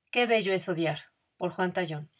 Qué bello es odiar, por Juan Tallón.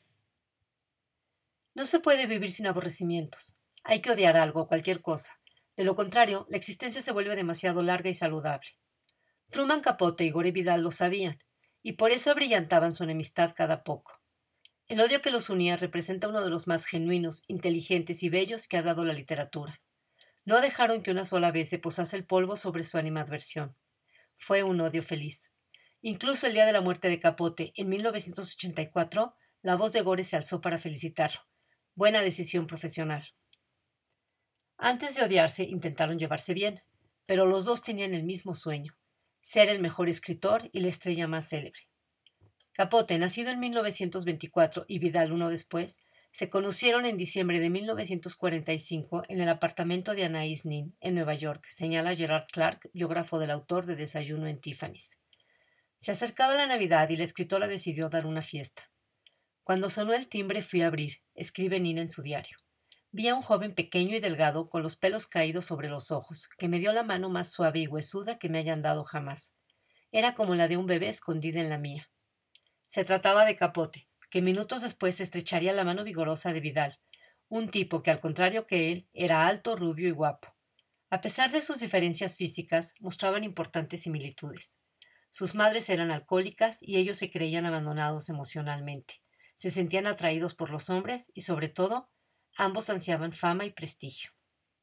No se puede vivir sin aborrecimientos. Hay que odiar algo, cualquier cosa. De lo contrario, la existencia se vuelve demasiado larga y saludable. Truman Capote y Gore Vidal lo sabían, y por eso abrillantaban su enemistad cada poco. El odio que los unía representa uno de los más genuinos, inteligentes y bellos que ha dado la literatura. No dejaron que una sola vez se posase el polvo sobre su animadversión. Fue un odio feliz. Incluso el día de la muerte de Capote, en 1984, la voz de Gore se alzó para felicitarlo. Buena decisión profesional. Antes de odiarse, intentaron llevarse bien, pero los dos tenían el mismo sueño, ser el mejor escritor y la estrella más célebre. Capote, nacido en 1924 y Vidal uno después, se conocieron en diciembre de 1945 en el apartamento de Anais Nin, en Nueva York, señala Gerard Clark, biógrafo del autor de Desayuno en Tiffany's. Se acercaba la Navidad y la escritora decidió dar una fiesta. Cuando sonó el timbre fui a abrir, escribe Nina en su diario. Vi a un joven pequeño y delgado, con los pelos caídos sobre los ojos, que me dio la mano más suave y huesuda que me hayan dado jamás. Era como la de un bebé escondida en la mía. Se trataba de Capote, que minutos después estrecharía la mano vigorosa de Vidal, un tipo que, al contrario que él, era alto, rubio y guapo. A pesar de sus diferencias físicas, mostraban importantes similitudes. Sus madres eran alcohólicas y ellos se creían abandonados emocionalmente. Se sentían atraídos por los hombres y, sobre todo, ambos ansiaban fama y prestigio.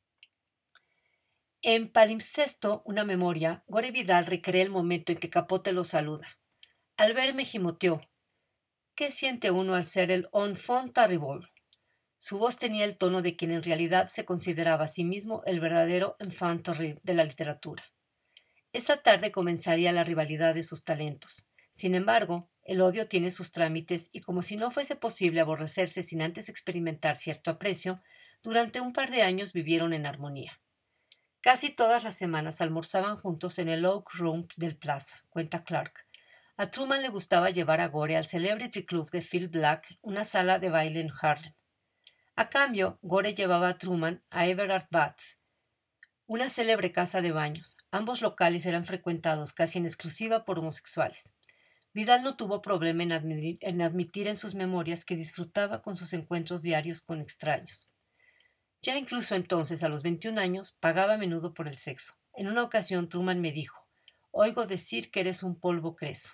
En Palimpsesto, una memoria, Gore Vidal recrea el momento en que Capote lo saluda. Al verme gimoteó. ¿Qué siente uno al ser el enfant terrible? Su voz tenía el tono de quien en realidad se consideraba a sí mismo el verdadero enfant terrible de la literatura. Esa tarde comenzaría la rivalidad de sus talentos. Sin embargo, el odio tiene sus trámites y como si no fuese posible aborrecerse sin antes experimentar cierto aprecio, durante un par de años vivieron en armonía. Casi todas las semanas almorzaban juntos en el Oak Room del Plaza, cuenta Clark. A Truman le gustaba llevar a Gore al Celebrity Club de Phil Black, una sala de baile en Harlem. A cambio, Gore llevaba a Truman a Everard Baths, una célebre casa de baños. Ambos locales eran frecuentados casi en exclusiva por homosexuales. Vidal no tuvo problema en admitir en sus memorias que disfrutaba con sus encuentros diarios con extraños. Ya incluso entonces, a los 21 años, pagaba a menudo por el sexo. En una ocasión, Truman me dijo: Oigo decir que eres un polvo creso.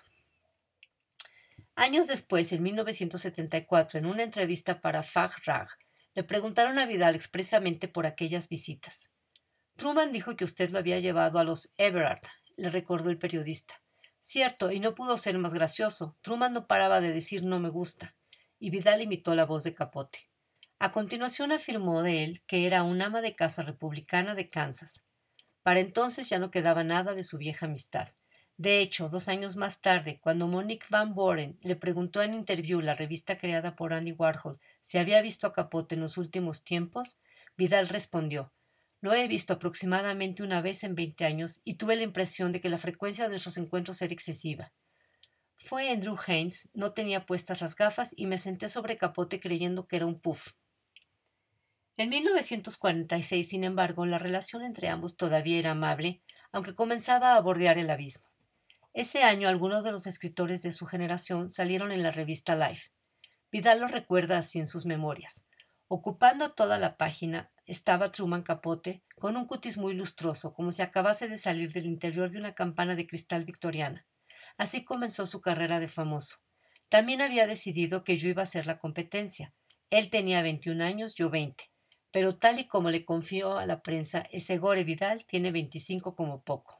Años después, en 1974, en una entrevista para Fag Rag, le preguntaron a Vidal expresamente por aquellas visitas. Truman dijo que usted lo había llevado a los Everard, le recordó el periodista. Cierto, y no pudo ser más gracioso. Truman no paraba de decir no me gusta, y Vidal imitó la voz de Capote. A continuación afirmó de él que era un ama de casa republicana de Kansas. Para entonces ya no quedaba nada de su vieja amistad. De hecho, 2 años más tarde, cuando Monique Van Boren le preguntó en Interview, la revista creada por Andy Warhol, si había visto a Capote en los últimos tiempos, Vidal respondió: Lo he visto aproximadamente una vez en 20 años y tuve la impresión de que la frecuencia de nuestros encuentros era excesiva. Fue Andrew Haynes, no tenía puestas las gafas y me senté sobre Capote creyendo que era un puff. En 1946, sin embargo, la relación entre ambos todavía era amable, aunque comenzaba a bordear el abismo. Ese año algunos de los escritores de su generación salieron en la revista Life. Vidal lo recuerda así en sus memorias. Ocupando toda la página estaba Truman Capote, con un cutis muy lustroso, como si acabase de salir del interior de una campana de cristal victoriana. Así comenzó su carrera de famoso. También había decidido que yo iba a ser la competencia. Él tenía 21 años, yo 20. Pero tal y como le confió a la prensa, ese Gore Vidal tiene 25 como poco.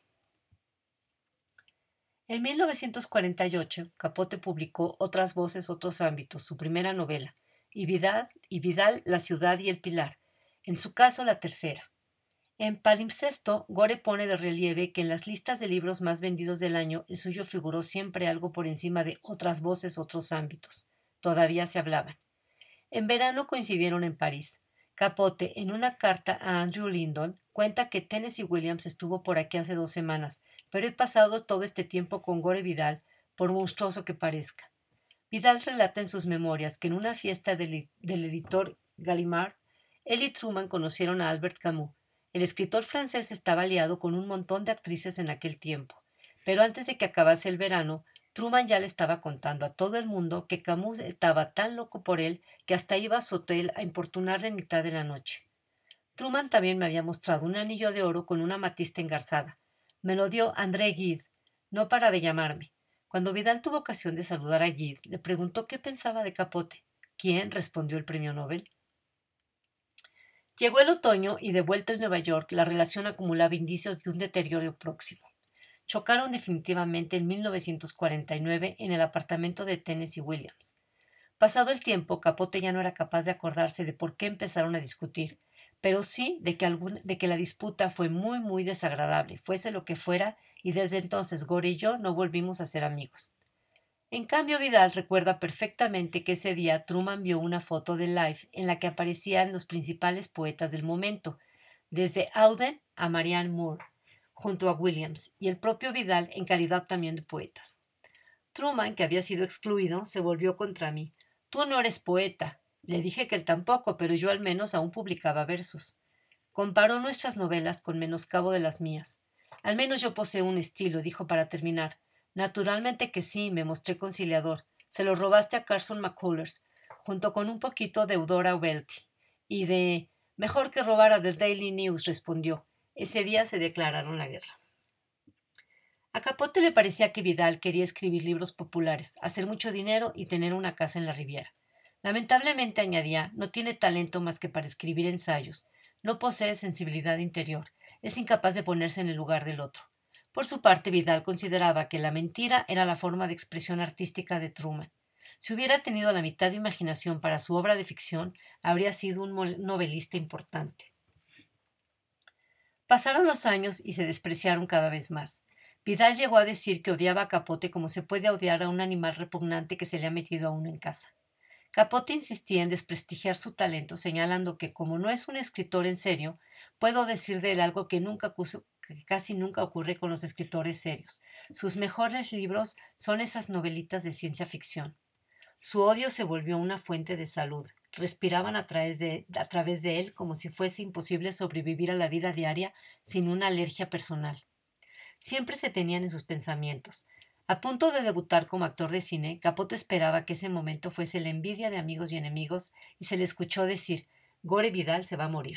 En 1948, Capote publicó Otras voces, otros ámbitos, su primera novela, y Vidal La ciudad y el pilar, en su caso la tercera. En Palimpsesto, Gore pone de relieve que en las listas de libros más vendidos del año el suyo figuró siempre algo por encima de Otras voces, otros ámbitos. Todavía se hablaban. En verano coincidieron en París. Capote, en una carta a Andrew Lyndon, cuenta que Tennessee Williams estuvo por aquí hace 2 semanas, pero he pasado todo este tiempo con Gore Vidal, por monstruoso que parezca. Vidal relata en sus memorias que en una fiesta del editor Gallimard, él y Truman conocieron a Albert Camus. El escritor francés estaba aliado con un montón de actrices en aquel tiempo, pero antes de que acabase el verano, Truman ya le estaba contando a todo el mundo que Camus estaba tan loco por él que hasta iba a su hotel a importunarle en mitad de la noche. Truman también me había mostrado un anillo de oro con una amatista engarzada. Me lo dio André Gide, no para de llamarme. Cuando Vidal tuvo ocasión de saludar a Gide, le preguntó qué pensaba de Capote. ¿Quién? Respondió el premio Nobel. Llegó el otoño y de vuelta en Nueva York la relación acumulaba indicios de un deterioro próximo. Chocaron definitivamente en 1949 en el apartamento de Tennessee Williams. Pasado el tiempo, Capote ya no era capaz de acordarse de por qué empezaron a discutir, pero sí de que la disputa fue muy desagradable, fuese lo que fuera, y desde entonces Gore y yo no volvimos a ser amigos. En cambio, Vidal recuerda perfectamente que ese día Truman vio una foto de Life en la que aparecían los principales poetas del momento, desde Auden a Marianne Moore, junto a Williams, y el propio Vidal en calidad también de poetas. Truman, que había sido excluido, se volvió contra mí. Tú no eres poeta. Le dije que él tampoco, pero yo al menos aún publicaba versos. Comparó nuestras novelas con menoscabo de las mías. Al menos yo poseo un estilo, dijo para terminar. Naturalmente que sí, me mostré conciliador. Se lo robaste a Carson McCullers, junto con un poquito de Eudora Welty. Y de... Mejor que robar a The Daily News, respondió. Ese día se declararon la guerra. A Capote le parecía que Vidal quería escribir libros populares, hacer mucho dinero y tener una casa en la Riviera. Lamentablemente, añadía, no tiene talento más que para escribir ensayos, no posee sensibilidad interior, es incapaz de ponerse en el lugar del otro. Por su parte, Vidal consideraba que la mentira era la forma de expresión artística de Truman. Si hubiera tenido la mitad de imaginación para su obra de ficción, habría sido un novelista importante. Pasaron los años y se despreciaron cada vez más. Vidal llegó a decir que odiaba a Capote como se puede odiar a un animal repugnante que se le ha metido a uno en casa. Capote insistía en desprestigiar su talento, señalando que, como no es un escritor en serio, puedo decir de él algo que casi nunca ocurre con los escritores serios. Sus mejores libros son esas novelitas de ciencia ficción. Su odio se volvió una fuente de salud. Respiraban a través de él como si fuese imposible sobrevivir a la vida diaria sin una alergia personal. Siempre se tenían en sus pensamientos. A punto de debutar como actor de cine, Capote esperaba que ese momento fuese la envidia de amigos y enemigos y se le escuchó decir, Gore Vidal se va a morir.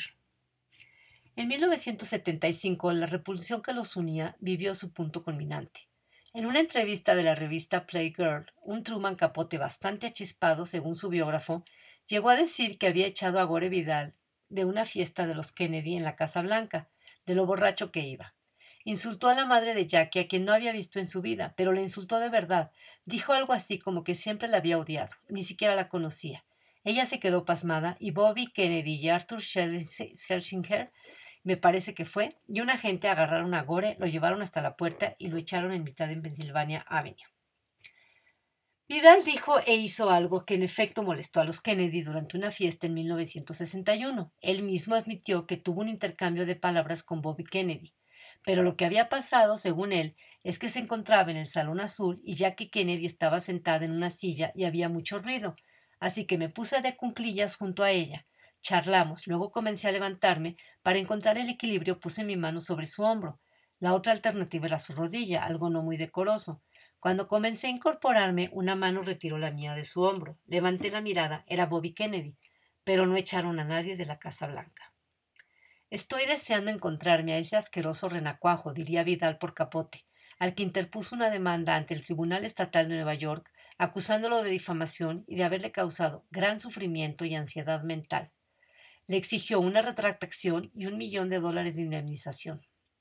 En 1975, la repulsión que los unía vivió su punto culminante. En una entrevista de la revista Playgirl, un Truman Capote bastante achispado, según su biógrafo, llegó a decir que había echado a Gore Vidal de una fiesta de los Kennedy en la Casa Blanca, de lo borracho que iba. Insultó a la madre de Jackie, a quien no había visto en su vida, pero la insultó de verdad. Dijo algo así como que siempre la había odiado, ni siquiera la conocía. Ella se quedó pasmada y Bobby Kennedy y Arthur Schlesinger me parece que fue, y un agente agarraron a Gore, lo llevaron hasta la puerta y lo echaron en mitad en Pennsylvania Avenue. Vidal dijo e hizo algo que en efecto molestó a los Kennedy durante una fiesta en 1961. Él mismo admitió que tuvo un intercambio de palabras con Bobby Kennedy. Pero lo que había pasado, según él, es que se encontraba en el Salón Azul y Jackie Kennedy estaba sentada en una silla y había mucho ruido. Así que me puse de cuclillas junto a ella. Charlamos, luego comencé a levantarme. Para encontrar el equilibrio puse mi mano sobre su hombro. La otra alternativa era su rodilla, algo no muy decoroso. Cuando comencé a incorporarme, una mano retiró la mía de su hombro. Levanté la mirada, era Bobby Kennedy, pero no echaron a nadie de la Casa Blanca. Estoy deseando encontrarme a ese asqueroso renacuajo, diría Vidal por Capote, al que interpuso una demanda ante el Tribunal Estatal de Nueva York, acusándolo de difamación y de haberle causado gran sufrimiento y ansiedad mental. Le exigió una retractación y $1,000,000 de indemnización.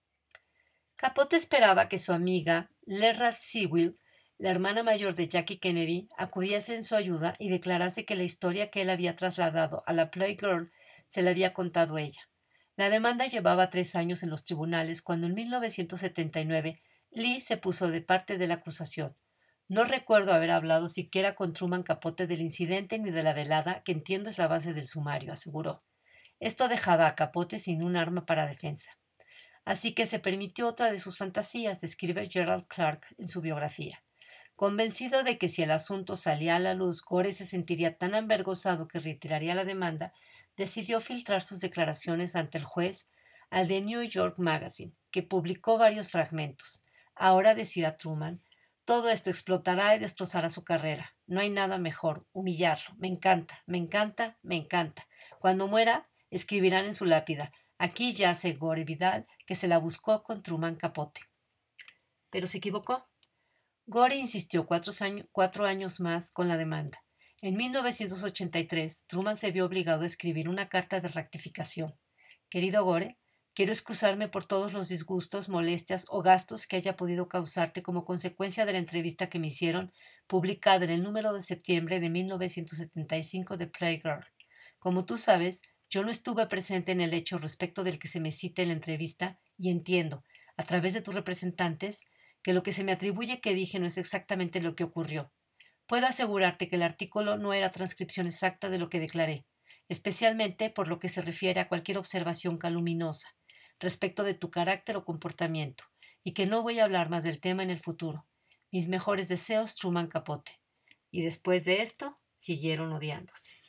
Capote esperaba que su amiga, Lerrat Sewell, la hermana mayor de Jackie Kennedy, acudiese en su ayuda y declarase que la historia que él había trasladado a la Playgirl se la había contado ella. La demanda llevaba 3 años en los tribunales cuando en 1979 Lee se puso de parte de la acusación. No recuerdo haber hablado siquiera con Truman Capote del incidente ni de la velada, que entiendo es la base del sumario, aseguró. Esto dejaba a Capote sin un arma para defensa. Así que se permitió otra de sus fantasías, describe Gerald Clark en su biografía. Convencido de que si el asunto salía a la luz, Gore se sentiría tan avergonzado que retiraría la demanda, decidió filtrar sus declaraciones ante el juez al The New York Magazine, que publicó varios fragmentos. Ahora, decía Truman, Todo esto explotará y destrozará su carrera. No hay nada mejor. Humillarlo. Me encanta, me encanta, me encanta. Cuando muera, escribirán en su lápida: aquí yace Gore Vidal, que se la buscó con Truman Capote. Pero se equivocó. Gore insistió 4 años más con la demanda. En 1983, Truman se vio obligado a escribir una carta de rectificación. Querido Gore, quiero excusarme por todos los disgustos, molestias o gastos que haya podido causarte como consecuencia de la entrevista que me hicieron, publicada en el número de septiembre de 1975 de Playgirl. Como tú sabes, yo no estuve presente en el hecho respecto del que se me cita en la entrevista y entiendo, a través de tus representantes, que lo que se me atribuye que dije no es exactamente lo que ocurrió. Puedo asegurarte que el artículo no era transcripción exacta de lo que declaré, especialmente por lo que se refiere a cualquier observación caluminosa respecto de tu carácter o comportamiento, y que no voy a hablar más del tema en el futuro. Mis mejores deseos, Truman Capote. Y después de esto, siguieron odiándose.